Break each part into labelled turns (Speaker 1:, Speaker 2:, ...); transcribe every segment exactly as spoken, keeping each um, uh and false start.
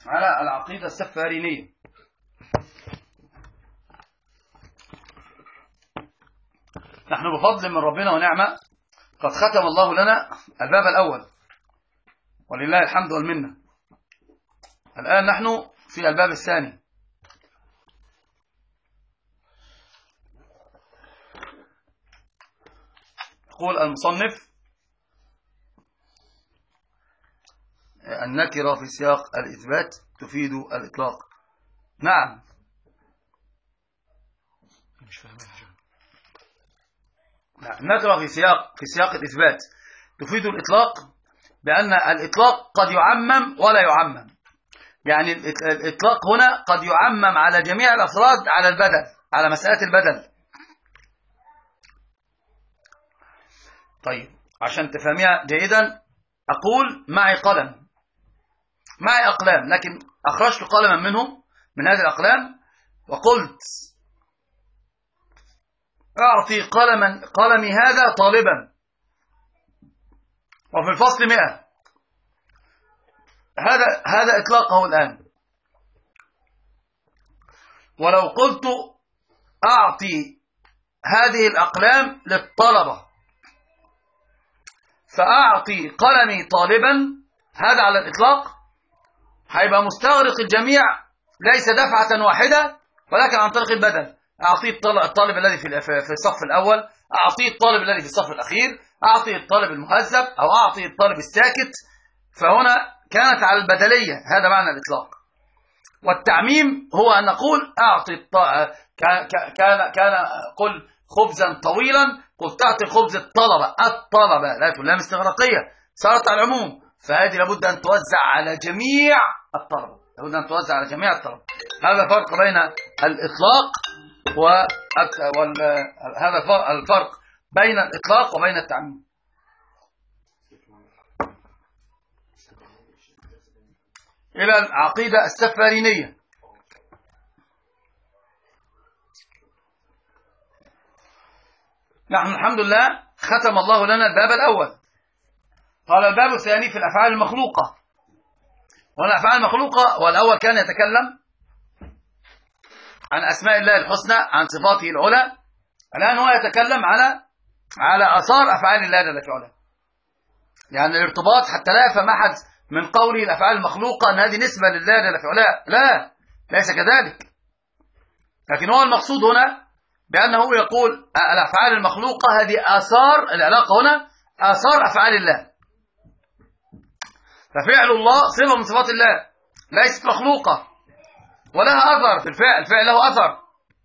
Speaker 1: على العقيدة السفارينية. نحن بفضل من ربنا ونعمة قد ختم الله لنا الباب الأول ولله الحمد والمنة. الآن نحن في الباب الثاني. يقول المصنف: النكرة في سياق الإثبات تفيد الإطلاق. نعم، مش فاهم النكرة في سياق في سياق الإثبات تفيد الإطلاق، بأن الإطلاق قد يعمم ولا يعمم. يعني الإطلاق هنا قد يعمم على جميع الأفراد على البدل، على مسألة البدل. طيب، عشان تفهميها جيدا أقول معي قلم، معي أقلام، لكن أخرجت قلما منهم من هذه الأقلام وقلت أعطي قلما قلمي هذا طالبا وفي الفصل مئة. هذا هذا إطلاقه الآن. ولو قلت أعطي هذه الأقلام للطلبة فأعطي قلمي طالبا، هذا على الإطلاق هيبقى مستغرق الجميع، ليس دفعة واحدة ولكن عن طريق البدل. أعطيه الطالب الذي في الصف الأول، أعطيه الطالب الذي في الصف الأخير، أعطيه الطالب المهذب، أو أعطيه الطالب الساكت. فهنا كانت على البدلية، هذا معنى الإطلاق. والتعميم هو أن نقول أعطي الط... كان كان كان قل خبزا طويلا، قلت أعطي خبز الطلبة الطلبة لا تلام استغراقية، صارت على العموم، فهذه لابد أن توزع على جميع الطلبة، لابد أن توزع على جميع الطلبة. هذا فرق بين الإطلاق و هذا الفرق بين الإطلاق وبين التعميم. إلى العقيدة السفارينية. نحن الحمد لله ختم الله لنا الباب الأول. قال الباب الثاني في الأفعال المخلوقة. والأفعال المخلوقة، والأول كان يتكلم عن أسماء الله الحسنى، عن صفاته العلى. الآن هو يتكلم على على آثار أفعال الله جل وعلا. يعني الارتباط حتى لا يفهم أحد من قوله الأفعال المخلوقة أن هذه نسبة لله جل وعلا، لا، ليس كذلك. لكن هو المقصود هنا بأنه يقول الأفعال المخلوقة هذه آثار، العلاقة هنا آثار أفعال الله. ففعل الله صفة من صفات الله، ليست مخلوقة ولها أثر في الفعل، الفعل له أثر.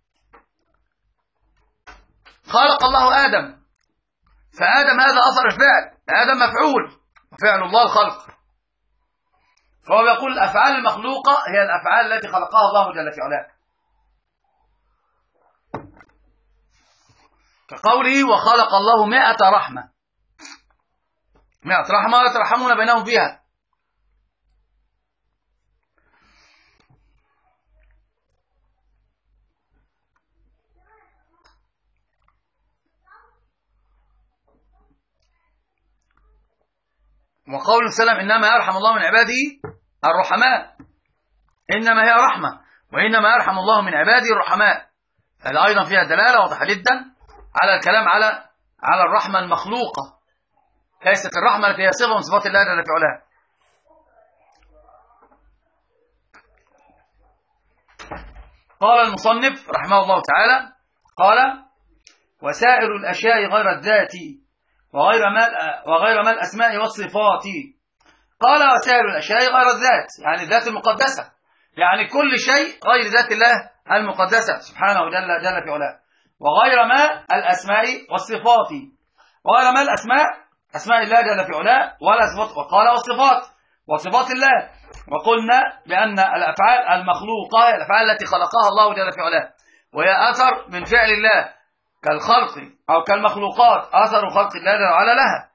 Speaker 1: خلق الله آدم، فآدم هذا أثر الفعل، آدم مفعول، وفعل الله الخلق. فهو يقول الأفعال المخلوقة هي الأفعال التي خلقها الله جل في علاه، كقوله وخلق الله مائة رحمة، مائة رحمة يترحمون بينهم فيها. وقول السلام إنما يرحم الله من عباده الرحماء، إنما هي رحمة، وإنما يرحم الله من عباده الرحماء. هذا أيضا فيها دلالة واضحة جدا على الكلام على على الرحمة المخلوقة، ليست الرحمة التي هي صفة من صفات الله جل في علاه. قال المصنف رحمه الله تعالى، قال وسائر الأشياء غير الذات وغير ما وغير ما الأسماء والصفات. قال وسائر الأشياء غير الذات، يعني الذات المقدسة، يعني كل شيء غير ذات الله المقدسة سبحانه جل جل في علاه. وغير ما الأسماء والصفات، وغير ما الأسماء أسماء الله جل في علاه ولا صفات. وقال والصفات وصفات الله. وقلنا بأن الأفعال المخلوقة هي الأفعال التي خلقها الله جل في علاه، وهي أثر من فعل الله، كالخلق أو كالمخلوقات أثر خلق الله جل وعلا لها.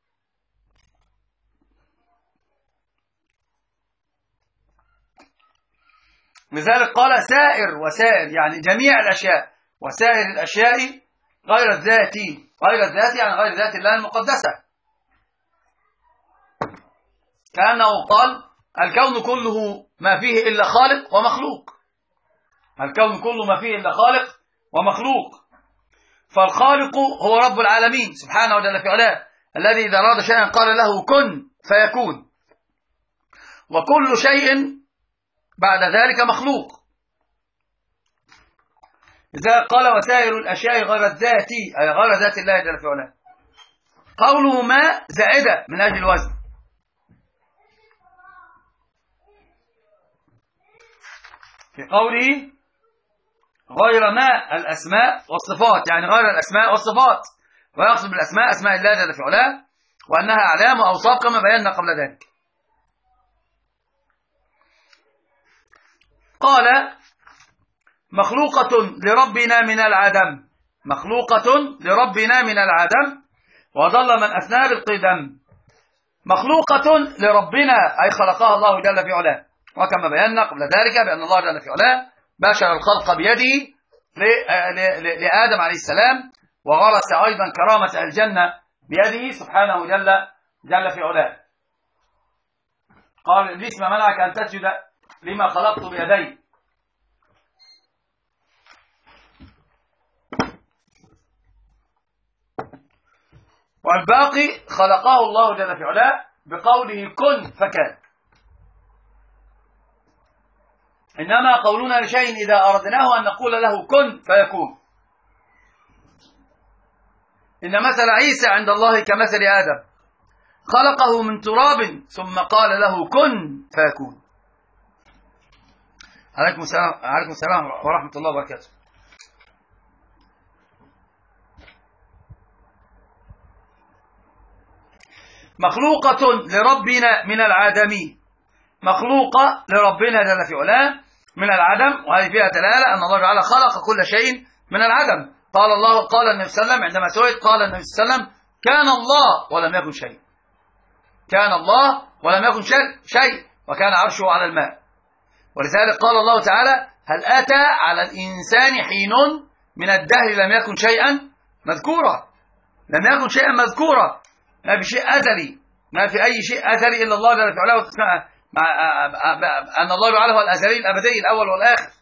Speaker 1: لذلك قال سائر، وسائر يعني جميع الأشياء، وسائر الأشياء غير الذات، غير الذات يعني غير ذات الله المقدسة. كأنه قال الكون كله ما فيه إلا خالق ومخلوق، الكون كله ما فيه إلا خالق ومخلوق. فالخالق هو رب العالمين سبحانه وجل في علاه، الذي إذا أراد شيئا قال له كن فيكون، وكل شيء بعد ذلك مخلوق. إذا قال وسائر الأشياء غير الذات، أي غير ذات الله جل في علاه. قوله ما زائدة من أجل الوزن، في قوله غير ما الأسماء والصفات، يعني غير الأسماء والصفات، ويقصد بالأسماء أسماء الله جل في علاه، وأنها أعلام وأوصاف كما بينا قبل ذلك. قال مخلوقة لربنا من العدم، مخلوقة لربنا من العدم، وظل من أثنى بالقدم. مخلوقة لربنا أي خلقها الله جل في علاه، وكما بينا قبل ذلك بأن الله جل في علاه باشر الخلق بيده لآدم عليه السلام، وغرس أيضا كرامة الجنة بيده سبحانه جل جل في علاه. قال إبليس ما منعك أن تسجد لما خلقت بيدي. والباقي خلقه الله جل في علاه بقوله كن فكان. إنما قولنا لشيء إذا أردناه أن نقول له كن فيكون. إن مثل عيسى عند الله كمثل آدم، خلقه من تراب ثم قال له كن فيكون. عليكم السلام, عليكم السلام ورحمة الله وبركاته. مخلوقة لربنا من العدم، مخلوقة لربنا جل في علاه من العدم، وهذه فيها دلالة أن الله تعالى خلق كل شيء من العدم. قال الله قال النبي صلى الله عليه وسلم عندما سئل قال النبي صلى الله عليه وسلم كان الله ولم يكن شيء، كان الله ولم يكن شيء وكان عرشه على الماء. ولذلك قال الله تعالى هل أتى على الإنسان حين من الدهر لم يكن شيئا مذكورا، لم يكن شيئا مذكورا، ما في شيء أزلي، ما في أي شيء أزلي إلا الله جل في علاه، مع أن الله تعالى هو الأزلي الأبدي الأول والآخر.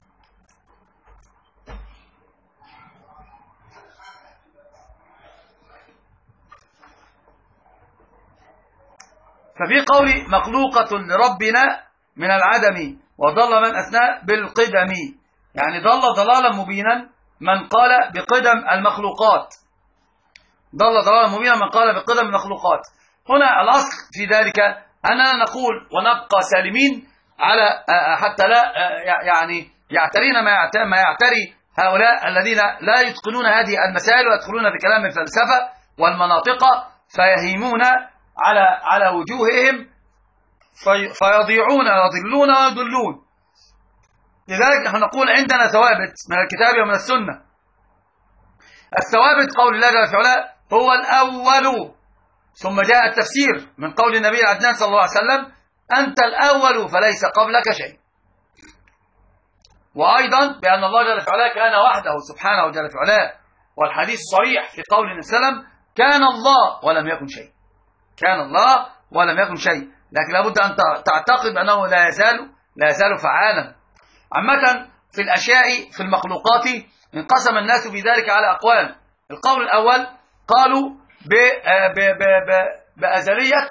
Speaker 1: ففي قول مخلوقة لربنا من العدم وضل من أثنى بالقدم، يعني ضل ضلالا مبينا من قال بقدم المخلوقات، ضل ضلالا مبينا من قال بقدم المخلوقات. هنا الأصل في ذلك أننا نقول ونبقى سالمين على حتى لا يعني يعترينا ما يعتري هؤلاء الذين لا يتقنون هذه المسائل ويدخلون في كلام الفلسفة والمناطق فيهيمون على على وجوههم فيضيعون ويضلون ويضلون. لذلك نحن نقول عندنا ثوابت من الكتاب ومن السنة. الثوابت قول الله جل في علاه هو الأول، ثم جاء التفسير من قول النبي العدنان صلى الله عليه وسلم أنت الأول فليس قبلك شيء. وأيضا بأن الله جل في علاه كان وحده سبحانه جل في علاه، والحديث صريح في قول النبي صلى الله عليه وسلم كان الله ولم يكن شيء، كان الله ولم يكن شيء. لكن لابد أن تعتقد أنه لا يزال لا يزال فعالا. عامة في الأشياء في المخلوقات انقسم الناس في ذلك على أقوال. القول الأول قالوا ب ب ب ب بأزلية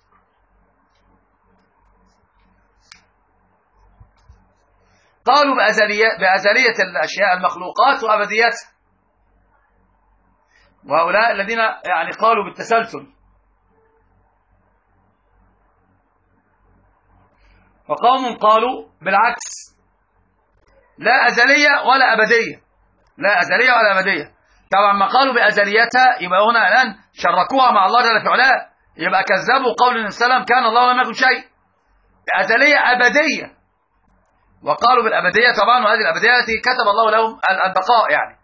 Speaker 1: قالوا بأزلية بأزلية الأشياء المخلوقات وأبديتها، وهؤلاء الذين يعني قالوا بالتسلسل. وقوم قالوا بالعكس لا أزلية ولا أبدية، لا أزلية ولا أبدية. طبعا ما قالوا بأزليتها يبقى هنا الآن شركوها مع الله جل في علاه، يبقى كذبوا قول النبي صلى الله عليه وسلم كان الله ولم يكن شيء. بأزلية أبدية، وقالوا بالأبدية طبعا، وهذه الأبدية التي كتب الله لهم البقاء يعني.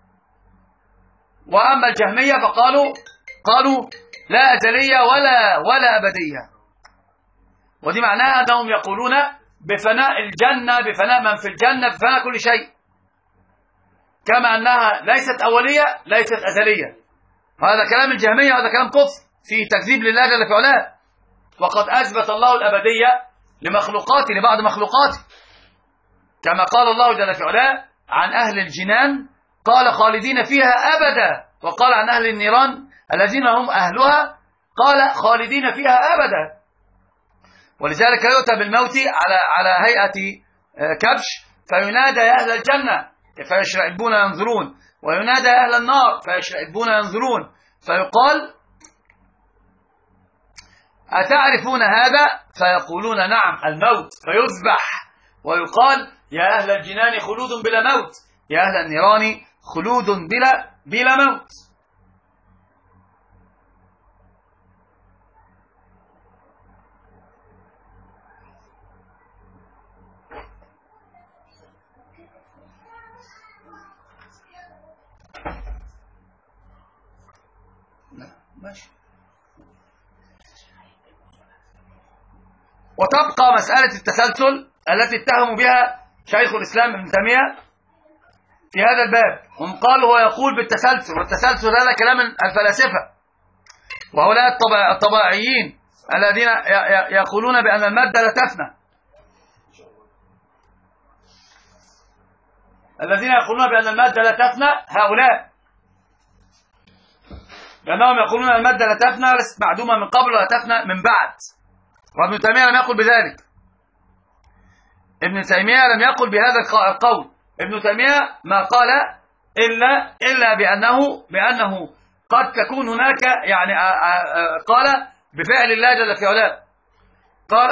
Speaker 1: وأما الجهمية فقالوا قالوا لا أزلية ولا ولا أبدية، ودي معناها أنهم يقولون بفناء الجنة، بفناء من في الجنة، بفناء كل شيء، كما أنها ليست أولية ليست أزلية. هذا كلام الجهمية، وهذا كلام كفر في تكذيب لله جل في علاه. وقد أثبت الله الأبدية لمخلوقاته لبعض مخلوقاته، كما قال الله جل في علاه عن أهل الجنان قال خالدين فيها أبدا، وقال عن أهل النيران الذين هم أهلها قال خالدين فيها أبدا. ولذلك يؤتى بالموت على على هيئة كبش فينادى يا أهل الجنة فيشرئبون ينظرون، وينادى يا أهل النار فيشرئبون ينظرون، فيقال أتعرفون هذا؟ فيقولون نعم الموت، فيذبح ويقال يا أهل الجنان خلود بلا موت، يا أهل النيران خلود بلا بلا موت. ماشي. وتبقى مسألة التسلسل التي اتهموا بها شيخ الإسلام ابن تيمية في هذا الباب. هم قالوا هو يقول بالتسلسل، والتسلسل هذا كلام الفلاسفة وهؤلاء الطبيعيين الذين يقولون بأن المادة لا تفنى، الذين يقولون بأن المادة لا تفنى هؤلاء، لأنهم يقولون أن المادة لا تفنى ليست معدومة من قبل ولا تفنى من بعد، وابن تيمية لم يقل بذلك. ابن تيمية لم يقل بهذا القول. ابن تيمية ما قال إلا إلا بأنه بأنه قد تكون هناك، يعني قال بفعل الله جل في علاه، قال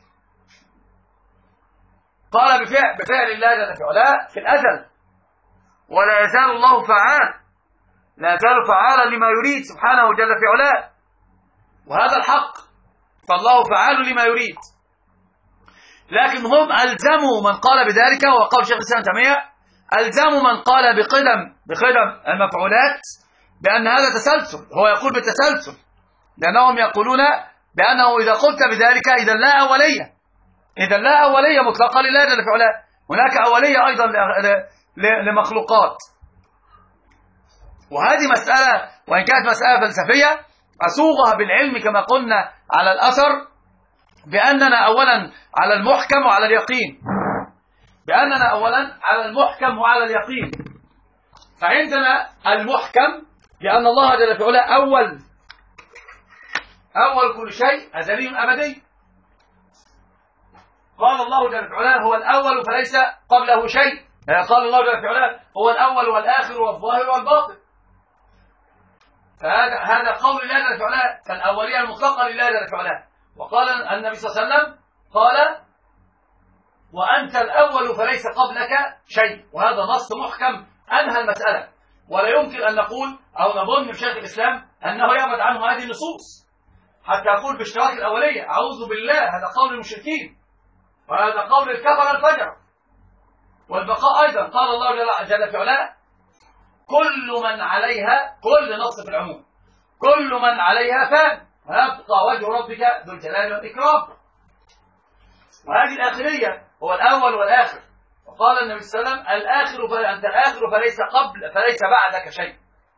Speaker 1: قال بفعل بفعل الله جل في علاه في الأزل، ولا يزال الله فعال، لا يزال فعالا لما يريد سبحانه جل في علاه، وهذا الحق، فالله فعال لما يريد. لكن هم ألزموا من قال بذلك، وقال شيخ الإسلام تيمية ألزموا من قال بقدم بقدم المفعولات بأن هذا تسلسل، هو يقول بالتسلسل، لأنهم يقولون بأنه إذا قلت بذلك إذا لا أولية، إذا لا أولية مطلقة لله جل في علاه، هناك أولية أيضا لمخلوقات. وهذه مسألة وإن كانت مسألة فلسفية أسوغها بالعلم كما قلنا على الأثر، بأننا أولا على المحكم وعلى اليقين، بأننا أولا على المحكم وعلى اليقين. فعندنا المحكم لأن الله جل في علاه أول أول كل شيء أزلي أبدي، قال الله جل في علاه هو الأول فليس قبله شيء، قال الله جل في علاه هو الأول والآخر والظاهر والباطن، فهذا هذا قول الله جل في علاه، فالأولية المطلقة لله جل في علاه. وقال النبي صلى الله عليه وسلم قال وأنت الأول فليس قبلك شيء، وهذا نص محكم أنهى المسألة، ولا يمكن أن نقول أو نظن بشيخ الإسلام أنه يبعد عنه هذه النصوص حتى يقول باشتراك الأولية، أعوذ بالله، هذا قول المشركين وهذا قول الكفر الفجر. والبقاء أيضا قال الله جل في علاه كل من عليها، كل نص في العموم، كل من عليها فان ويبقى وجه ربك ذو الجلال والإكرام، وهذه الآخرية هو الأول والآخر. وقال النبي صلى الله عليه وسلم الآخر فأنت الآخر فليس قبل فليس بعدك شيء.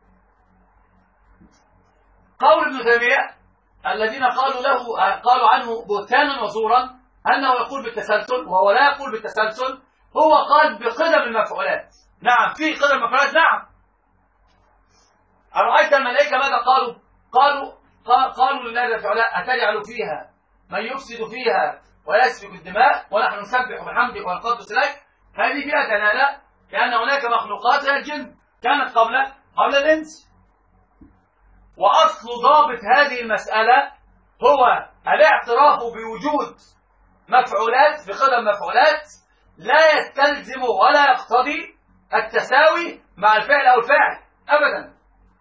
Speaker 1: قول ابن تيمية الذين قالوا له قالوا عنه بهتانا وزورا أنه يقول بالتسلسل وهو لا يقول بالتسلسل، هو قال بقدم المفعولات. نعم في قدم المفعولات، نعم. أرأيت الملائكة ماذا قالوا؟ قالوا قالوا لله جل وعلا أتجعل فيها من يفسد فيها ويسفك الدماء ونحن نسبح بحمدك ونقدس لك. هذه فيها دلالة لأن هناك مخلوقات هي الجن كانت قبل قبل الإنس. وأصل ضابط هذه المسألة هو الاعتراف بوجود مفعولات بقدم مفعولات لا يستلزم ولا يقتضي التساوي مع الفعل أو الفاعل أبدا.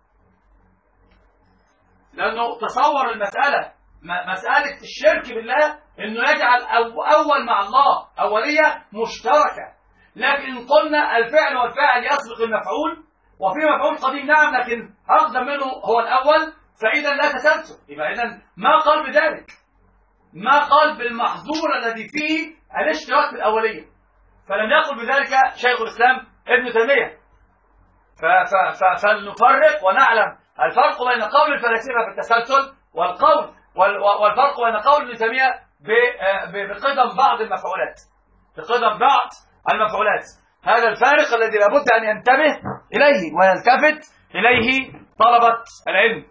Speaker 1: لأنه تصور المسألة مسألة الشرك بالله أنه يجعل أول مع الله أولية مشتركة، لكن قلنا الفعل والفاعل يسبق المفعول وفي مفعول قديم نعم لكن أقدم منه هو الأول، فإذا لا تسلسل. يبقى إذن ما قال بذلك، ما قال بالمحظور الذي فيه الاشتراك في الأولية، فلم يقل بذلك شيخ الإسلام ابن تيمية. فلنفرق ونعلم الفرق بين قول الفلاسفة في التسلسل والقول والفرق بين قول ابن تيمية بقدم بعض المفعولات، بقدم بعض المفعولات. هذا الفارق الذي لابد أن ينتبه إليه ويلتفت إليه طلبة العلم.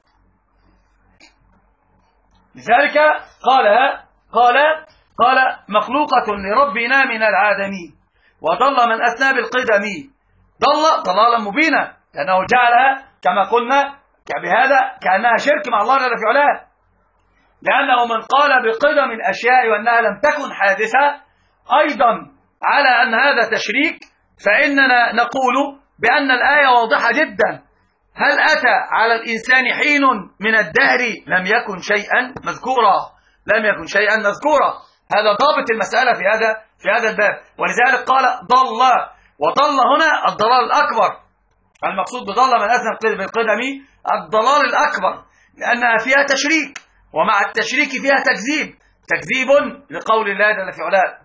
Speaker 1: لذلك قال قال قال مخلوقة لربنا من العدم وضل من أثنى بالقدم. ضل ضلالا مبينا لأنه جعلها كما قلنا بهذا كأنها شرك مع الله جل في علاه، لأنه من قال بقدم الأشياء وأنها لم تكن حادثة أيضا على أن هذا تشريك، فإننا نقول بأن الآية واضحة جدا. هل أتى على الإنسان حين من الدهر لم يكن شيئا مذكورا؟ لم يكن شيئا مذكورا. هذا ضابط المسألة في هذا في هذا الباب. ولذلك قال ضل، وضل هنا الضلال الأكبر. المقصود بضل من أثنى بالقدم الضلال الأكبر، لأنها فيها تشريك، ومع التشريك فيها تكذيب، تكذيب لقول الله جل في علاه.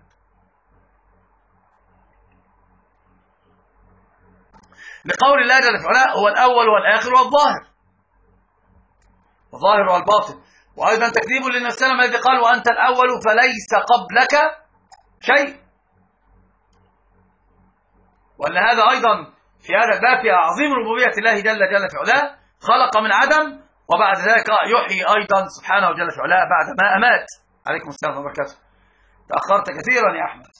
Speaker 1: لقول الله جل في علاه هو الأول والآخر والظاهر، الظاهر والباطن. وأيضا تكذيب للنبي صلى الله عليه وسلم الذي قال وأنت الأول فليس قبلك شيء. وأن هذا أيضا في هذا الباب في عظيم ربوبية الله جل جل في علاه، خلق من عدم وبعد ذلك يحيي أيضا سبحانه جل في علاه بعد ما أمات. عليكم السلام ورحمة الله وبركاته. تأخرت كثيرا يا أحمد.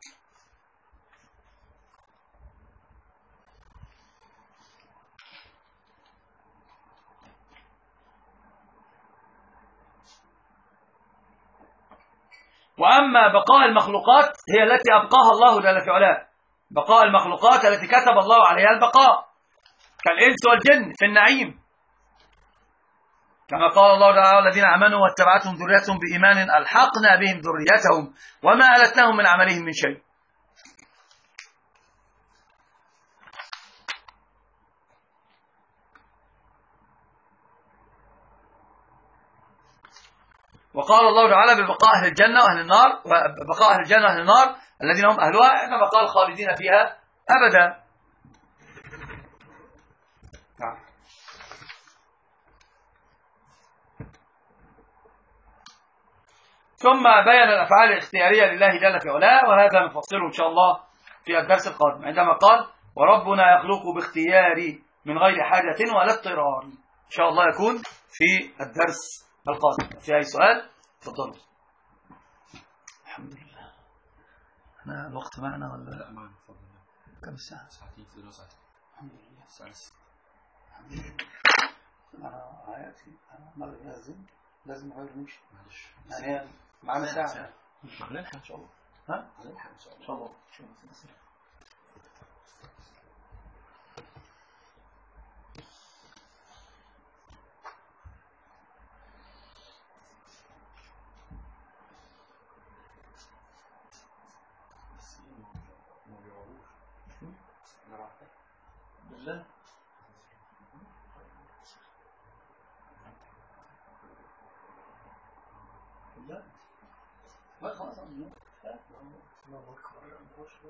Speaker 1: وأما بقاء المخلوقات هي التي أبقاها الله جل في علاه، بقاء المخلوقات التي كتب الله عليها البقاء كالإنس والجن في النعيم، كما قال الله تعالى الذين آمنوا واتبعتهم ذريتهم بإيمان ألحقنا بهم ذريتهم وما ألتناهم من عملهم من شيء. وقال الله تعالى ببقاء أهل الجنة وأهل النار، وبقاء أهل الجنة وأهل النار الذين هم أهلها إنما قال خالدين فيها أبدا. ثم بين الأفعال الاختيارية لله جل في علاه، وهذا نفصله إن شاء الله في الدرس القادم عندما قال وربنا يخلق باختياري من غير حاجة ولا اضطرار. إن شاء الله يكون في الدرس القادم. في أي سؤال؟ تفضلوا. الحمد لله. أنا الوقت معنا ولا لا؟ معنا. تفضل. كم الساعة؟ ساعتين في دروس. الحمد لله. ساعة. الحمد لله. أنا حياتي أنا مرة لازم لازم أغير نمشي. معلش. يعني معنا ساعة. هنلحق إن شاء الله. ها؟ هنلحق إن شاء الله. إن شاء الله. بالله لا ما خلاص الله أكبر.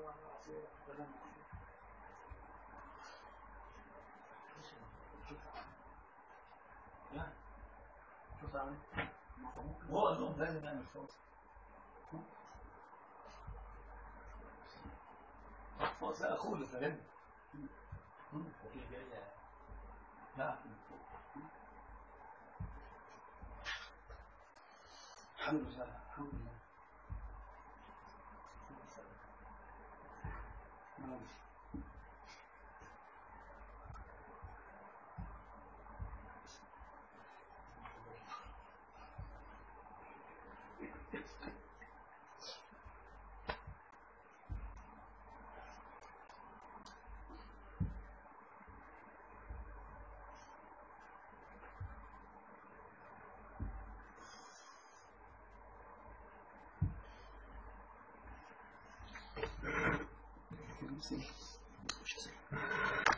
Speaker 1: هو النوم لازم يعمل صوت. صوت لا أقول فهمت. لا الحمد لله الحمد لله. Thank you.